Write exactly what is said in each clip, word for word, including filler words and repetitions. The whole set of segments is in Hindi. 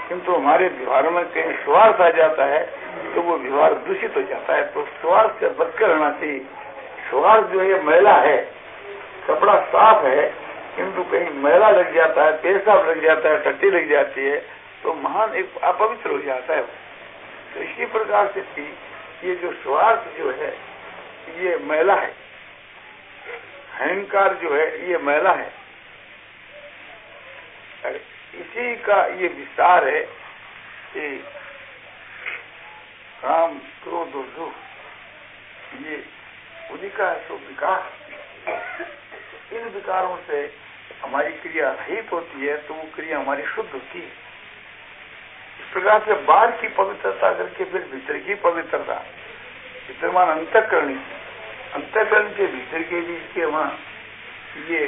किंतु हमारे व्यवहार में कहीं स्वार्थ आ जाता है तो वो व्यवहार दूषित हो जाता है। तो स्वार्थ से बचकर रहना चाहिए। स्वार्थ जो है मैला है, कपड़ा साफ है किंतु कहीं मैला लग जाता है, पेशाब लग जाता है, टट्टी लग जाती है तो महान एक अपवित्र हो जाता है। तो इसी प्रकार से ये जो स्वार्थ जो है ये मैला है, अहंकार जो है ये मैला है। इसी का ये विस्तार है कि काम क्रोध और दुख ये उन्हीं का तो विकार। इन विकारों से हमारी क्रिया रहित होती है तो वो क्रिया हमारी शुद्ध होती है। इस प्रकार से बाहर की पवित्रता करके फिर भीतर की पवित्रता, भीतरमान अंतःकरण, अंतःकरण के भीतर के बीच के वहाँ ये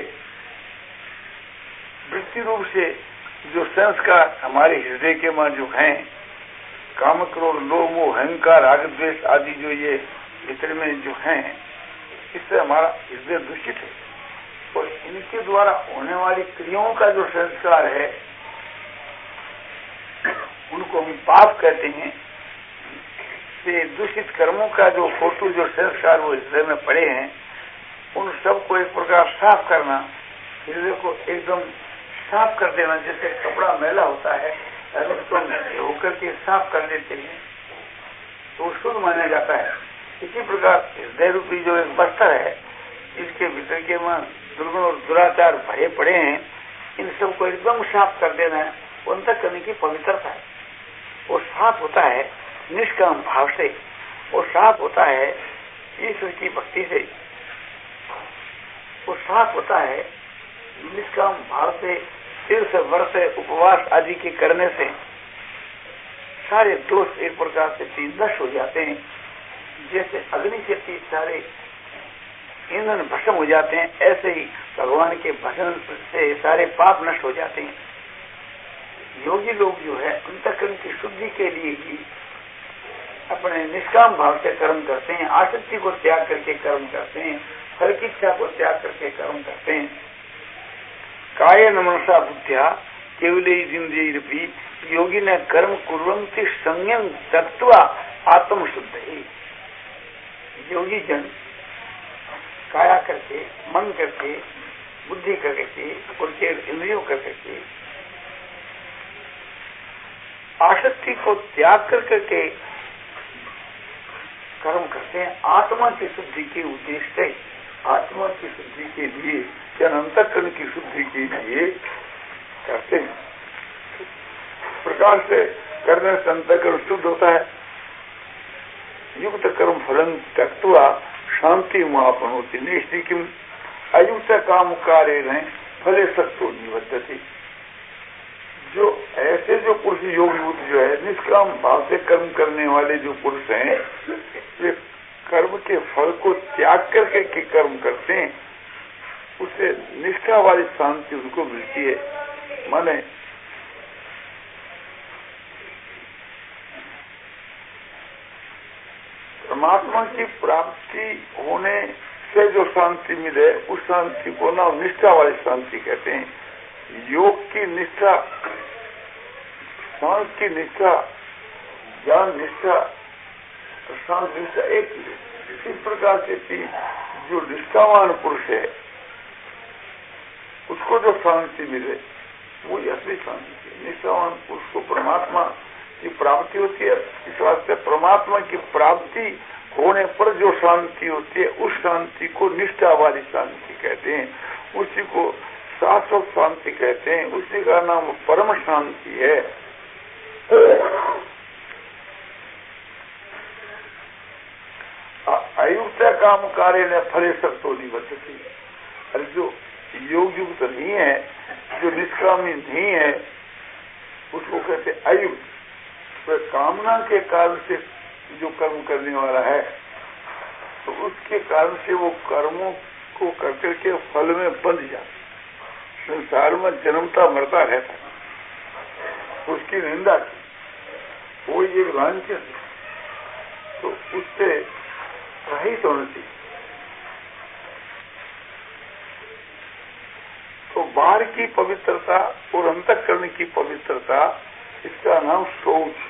वृत्ति रूप से जो संस्कार हमारे हृदय के वहाँ जो हैं, काम क्रोध लोभ मोह अहंकार राग द्वेष आदि जो ये भीतर में जो हैं, इससे हमारा हृदय दूषित है। और इनके द्वारा होने वाली क्रियाओं का जो संस्कार है उनको हम पाप कहते हैं। से दूषित कर्मों का जो फोटो जो संस्कार वो हृदय में पड़े हैं, उन सबको एक प्रकार साफ करना, हृदय को एकदम साफ कर देना। जैसे कपड़ा मैला होता है अगर उसको होकर के साफ कर देते हैं तो शुद्ध माना जाता है। इसी प्रकार हृदय रूपी जो एक बस्तर है, इसके भीतर के वहाँ दुर्गुण और दुराचार भरे पड़े हैं, इन सबको एकदम साफ कर देना है। अंतः करने की पवित्रता है। वो साफ होता है निष्काम भाव से, वो साफ होता है ईश्वर की भक्ति से, वो साफ होता है निष्काम भाव से, तीर्थ व्रत उपवास आदि के करने से सारे दोष एक प्रकार से नष्ट हो जाते हैं। जैसे अग्नि से तीन सारे ईंधन भस्म हो जाते हैं, ऐसे ही भगवान के भजन से सारे पाप नष्ट हो जाते हैं। योगी लोग जो है अंतःकरण की शुद्धि के लिए ही अपने निष्काम भाव से कर्म करते हैं, आसक्ति को त्याग करके कर्म करते हैं, फल की इच्छा को त्याग करके कर्म करते हैं। काय मनसा बुद्धिया केवले जिंदगी योगी ने कर्म कुर्वन्ति संयम तत्वा आत्म शुद्ध ही। योगी जन काया करके, मन करके, बुद्धि करके और इंद्रियों करके आसक्ति को त्याग कर करके कर्म करते हैं। आत्मा की शुद्धि के उद्देश्य से, आत्मा की शुद्धि के लिए या अंतःकरण की शुद्धि के लिए करते हैं। प्रकार से करने से अंतःकरण शुद्ध होता है। युक्त कर्म फलन त्यक्त्वा शांति महापन होती निष्ठि किम अयुक्त काम कार्य नहीं फले सत्तो निबद्धति। जो ऐसे जो पुरुष योगयुक्त जो है निष्काम भाव से कर्म करने वाले जो पुरुष हैं, वे कर्म के फल को त्याग करके के कर्म करते हैं, उससे निष्ठा वाली शांति उनको मिलती है। माने परमात्मा की प्राप्ति होने से जो शांति मिले उस शांति को ना निष्ठा वाली शांति कहते हैं। योग की निष्ठा, सांस की निष्ठा, ज्ञान निष्ठा, शांत निष्ठा एक इस प्रकार से जो निष्ठावान पुरुष है उसको जो शांति मिले वो असली शांति है। निष्ठावान पुरुष को परमात्मा की प्राप्ति होती है। इस वास्ते परमात्मा की प्राप्ति होने पर जो शांति होती है उस शांति को निष्ठा वाली शांति कहते हैं। उसी को शाश्वत शांति कहते हैं। उसी का नाम परम शांति है। अयुक्त काम कार्य ने फले सत्तो निबद्धति। अरे जो योग युक्त नहीं है, जो निष्कामी नहीं है, उसको कहते अयुक्त। तो कामना के कारण से जो कर्म करने वाला है तो उसके कारण से वो कर्मों को करके के फल में बंध जाता, संसार में जन्मता मरता रहता, उसकी निंदा की, वो एक वांछित, तो उससे रहित होना चाहिए। तो बाहर की पवित्रता और अंतःकरण की पवित्रता इसका नाम शौच।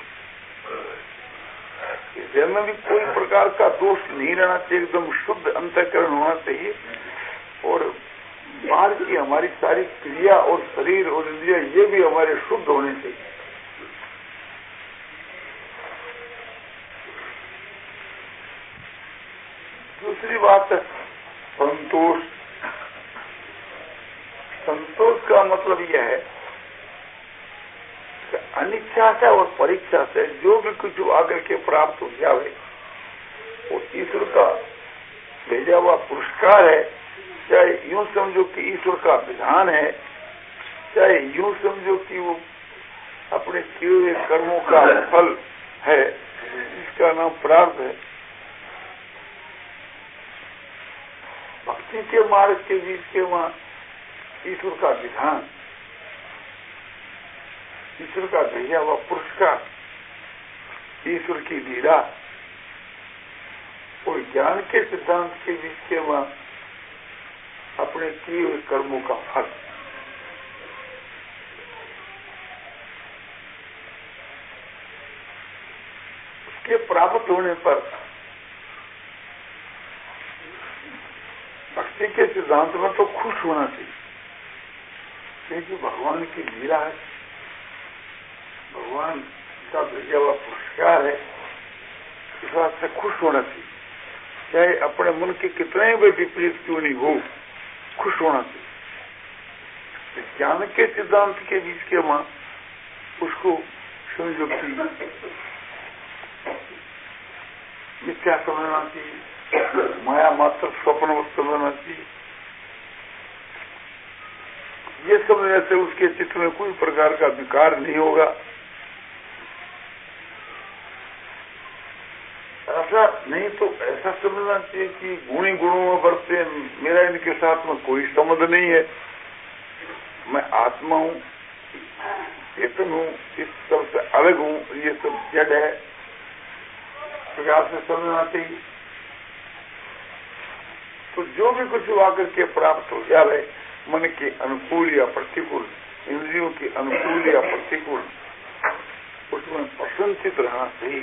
हृदय में भी कोई प्रकार का दोष नहीं रहना चाहिए, एकदम शुद्ध अंतःकरण होना चाहिए। और बाहर की हमारी सारी क्रिया और शरीर और इंद्रिया ये भी हमारे शुद्ध होने चाहिए। दूसरी बात है संतोष। संतोष का मतलब यह है कि अनिच्छा से और परीक्षा से जो भी कुछ आकर के प्राप्त हो जावे वो ईश्वर का भेजा हुआ पुरस्कार है। चाहे यूं समझो कि ईश्वर का विधान है, चाहे यूं समझो कि वो अपने किए हुए कर्मों का फल है, इसका नाम प्राप्त है। भक्ति के मार्ग के बीच के वहां ईश्वर का विधान, ईश्वर का भेजा हुआ पुरस्कार, ईश्वर की लीला और ज्ञान के सिद्धांत के बीच के वहां अपने किए हुए कर्मों का फल। उसके प्राप्त होने पर भक्ति के सिद्धांत में तो खुश होना चाहिए, क्योंकि भगवान की लीला है, भगवान का भेजा हुआ पुरस्कार है, इस बात से खुश होना चाहिए। चाहे अपने मन के कितने भी विपरीत क्यों नहीं हो, खुश होना चाहिए। ज्ञान के सिद्धांत के बीच के वहां उसको समझो कि मिथ्या समझना चाहिए, माया मात्र स्वप्न समझना चाहिए। ये समझने से उसके चित्त में कोई प्रकार का विकार नहीं होगा। ऐसा नहीं तो ऐसा समझना चाहिए कि गुणी गुणों में बढ़ते, मेरा इनके साथ में कोई संबंध नहीं है, मैं आत्मा हूँ, चेतन हूँ, इस सब से अलग हूँ, ये सब जड़ है, प्रकार से समझना चाहिए। तो जो भी कुछ आकर के प्राप्त हो जाए, मन के अनुकूल या प्रतिकूल, इंद्रियों के अनुकूल या प्रतिकूल, उसमें प्रसन्नचित रहना चाहिए।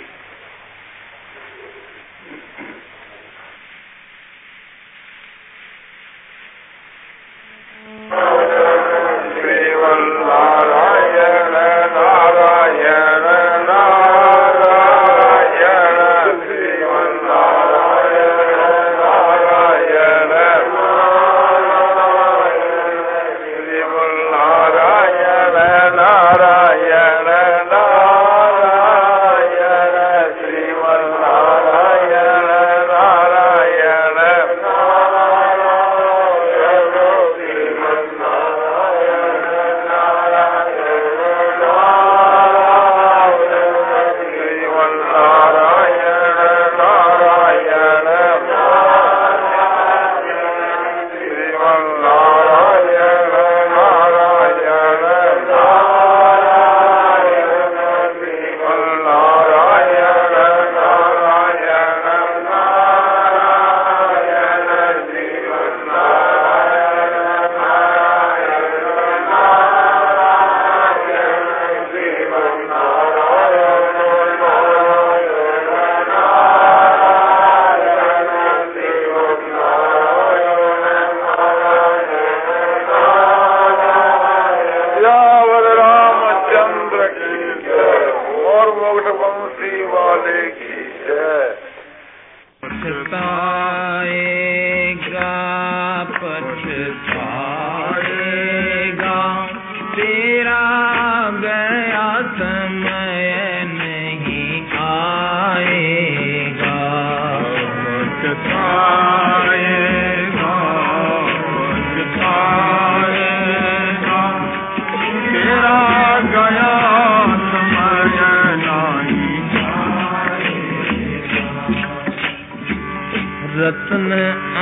रत्न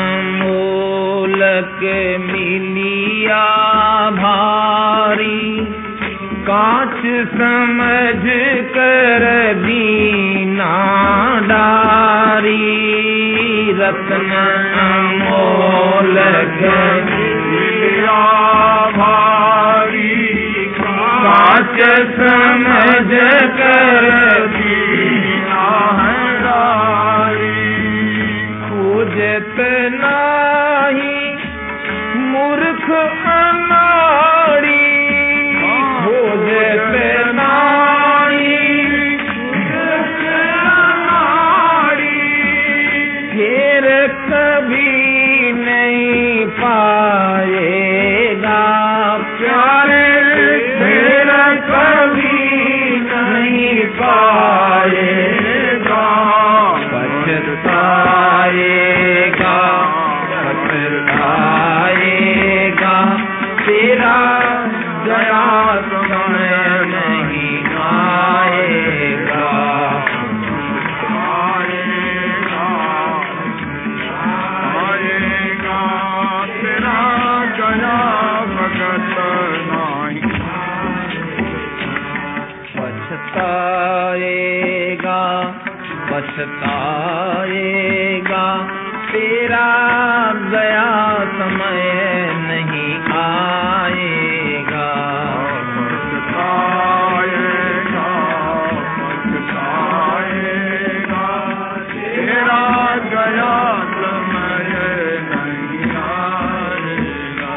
अमोलक मिलिया भारी, कांच समझ कर दीना डारी। रत्न अमोलक मिलिया भारी, कांच कांच समझ कर दीना है राई, खोजत नाही मूर्ख अनाड़ी, खोजत नाही मूर्ख अनाड़ी, फिर कभी नहीं पाएगा प्यारे, फिर कभी नहीं पाएगा, पछताएगा पछताएगा, तेरा गया समय नहीं आएगा, आएगा आएगा, तेरा गया भगत नहीं, पछताएगा पछताएगा, तेरा गया समय नहीं आएगा, पछताएगा पछताएगा, तेरा गया समय नहीं आएगा।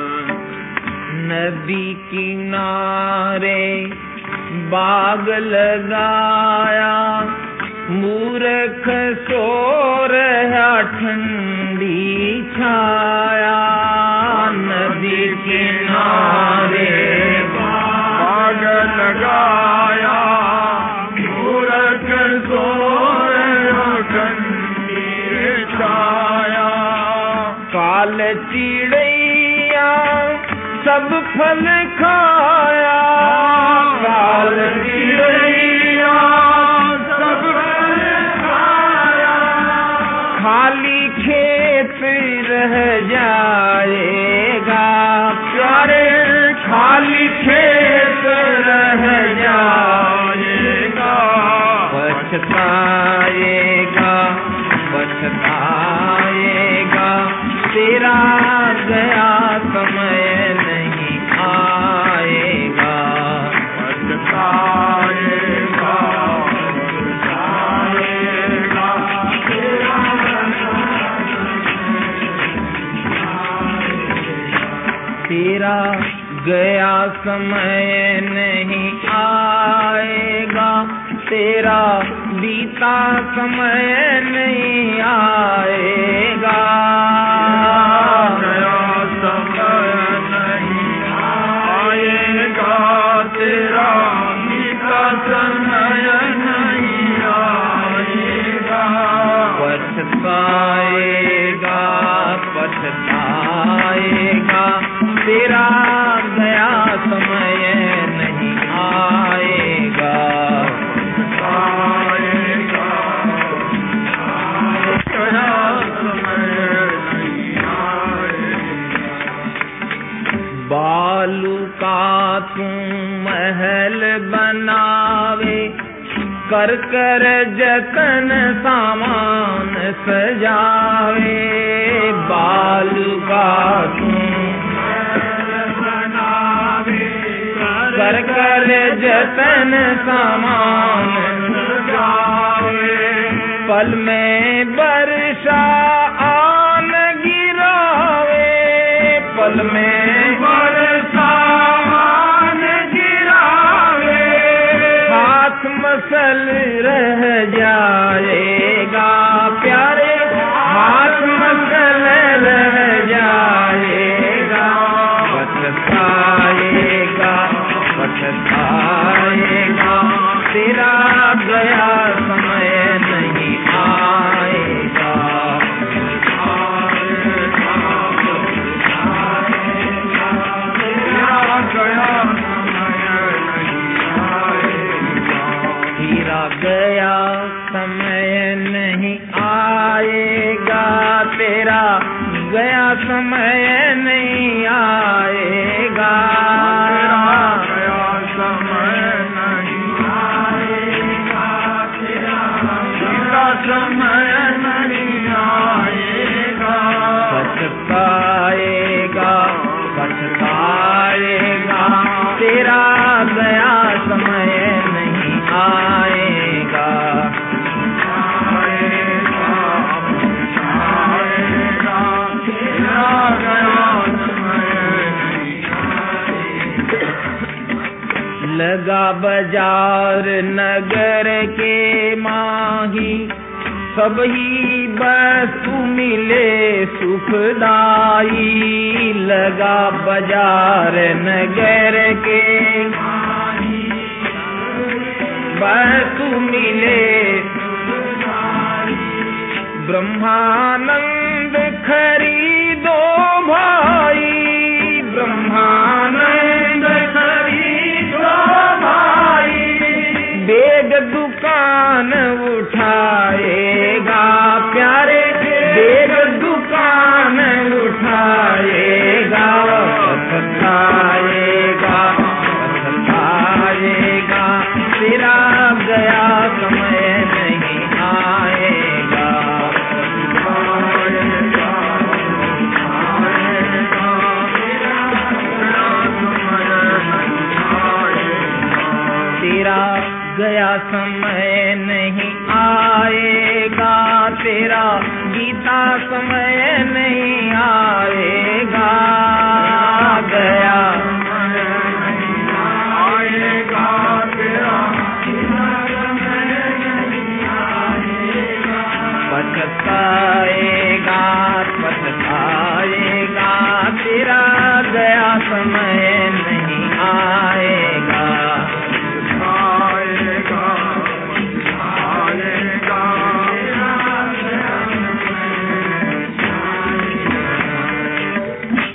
नदी किनारे बाग लगाया, मूर्ख सो रहा ठंडी छाया, नदी किनारे बाग लगाया, मूर्ख सो रहा ठंडी छाया, काल चिड़ैया सब फल खाया, काल चिड़ैया सब फल खाया, खाली खेत रह जाएगा प्यारे, खाली खेत रह जाएगा, पछताएगा पछताएगा, तेरा गया समय नहीं आएगा, पछताएगा पछताएगा, तेरा गया समय नहीं आएगा, तेरा बीता समय नहीं आएगा, गया समय नहीं आएगा, तेरा बीता समय नहीं आएगा, पछताएगा पछताएगा, तेरा गया समय नहीं आएगा, पछताएगा गया समय नहीं आएगा। बालू का तू महल बनावे, कर कर जतन सामान सजावे, बालू का तू कर कर जतन सामान सजावे, पल में वर्षा आन गिरावे, पल में वर्षा आन गिरावे, हाथ मसल रह जाएगा प्यारे, हाथ मसल रह जाएगा, पछताएगा पछताएगा, तेरा गया समय नहीं आएगा, तेरा गया समय नहीं आएगा, तेरा गया समय नहीं आएगा, तेरा गया समय नहीं आएगा, समय नहीं आएगा, पछताएगा पछताएगा, तेरा गया लगा बाजार नगर के माही, सब ही वस्तु मिले सुखदाई। लगा बाजार नगर के माही, वस्तु मिले सुखदाई। ब्रह्मानंद खरीदो भाई, ब्रह्मानंद खरीदो भाई। बेग दुकान उठाएगा प्यारे, बेग दुकान उठाएगा। पछताएगा पछताएगा, तेरा गया समय नहीं आएगा। तेरा गया समय नहीं आएगा, तेरा गीता समय नहीं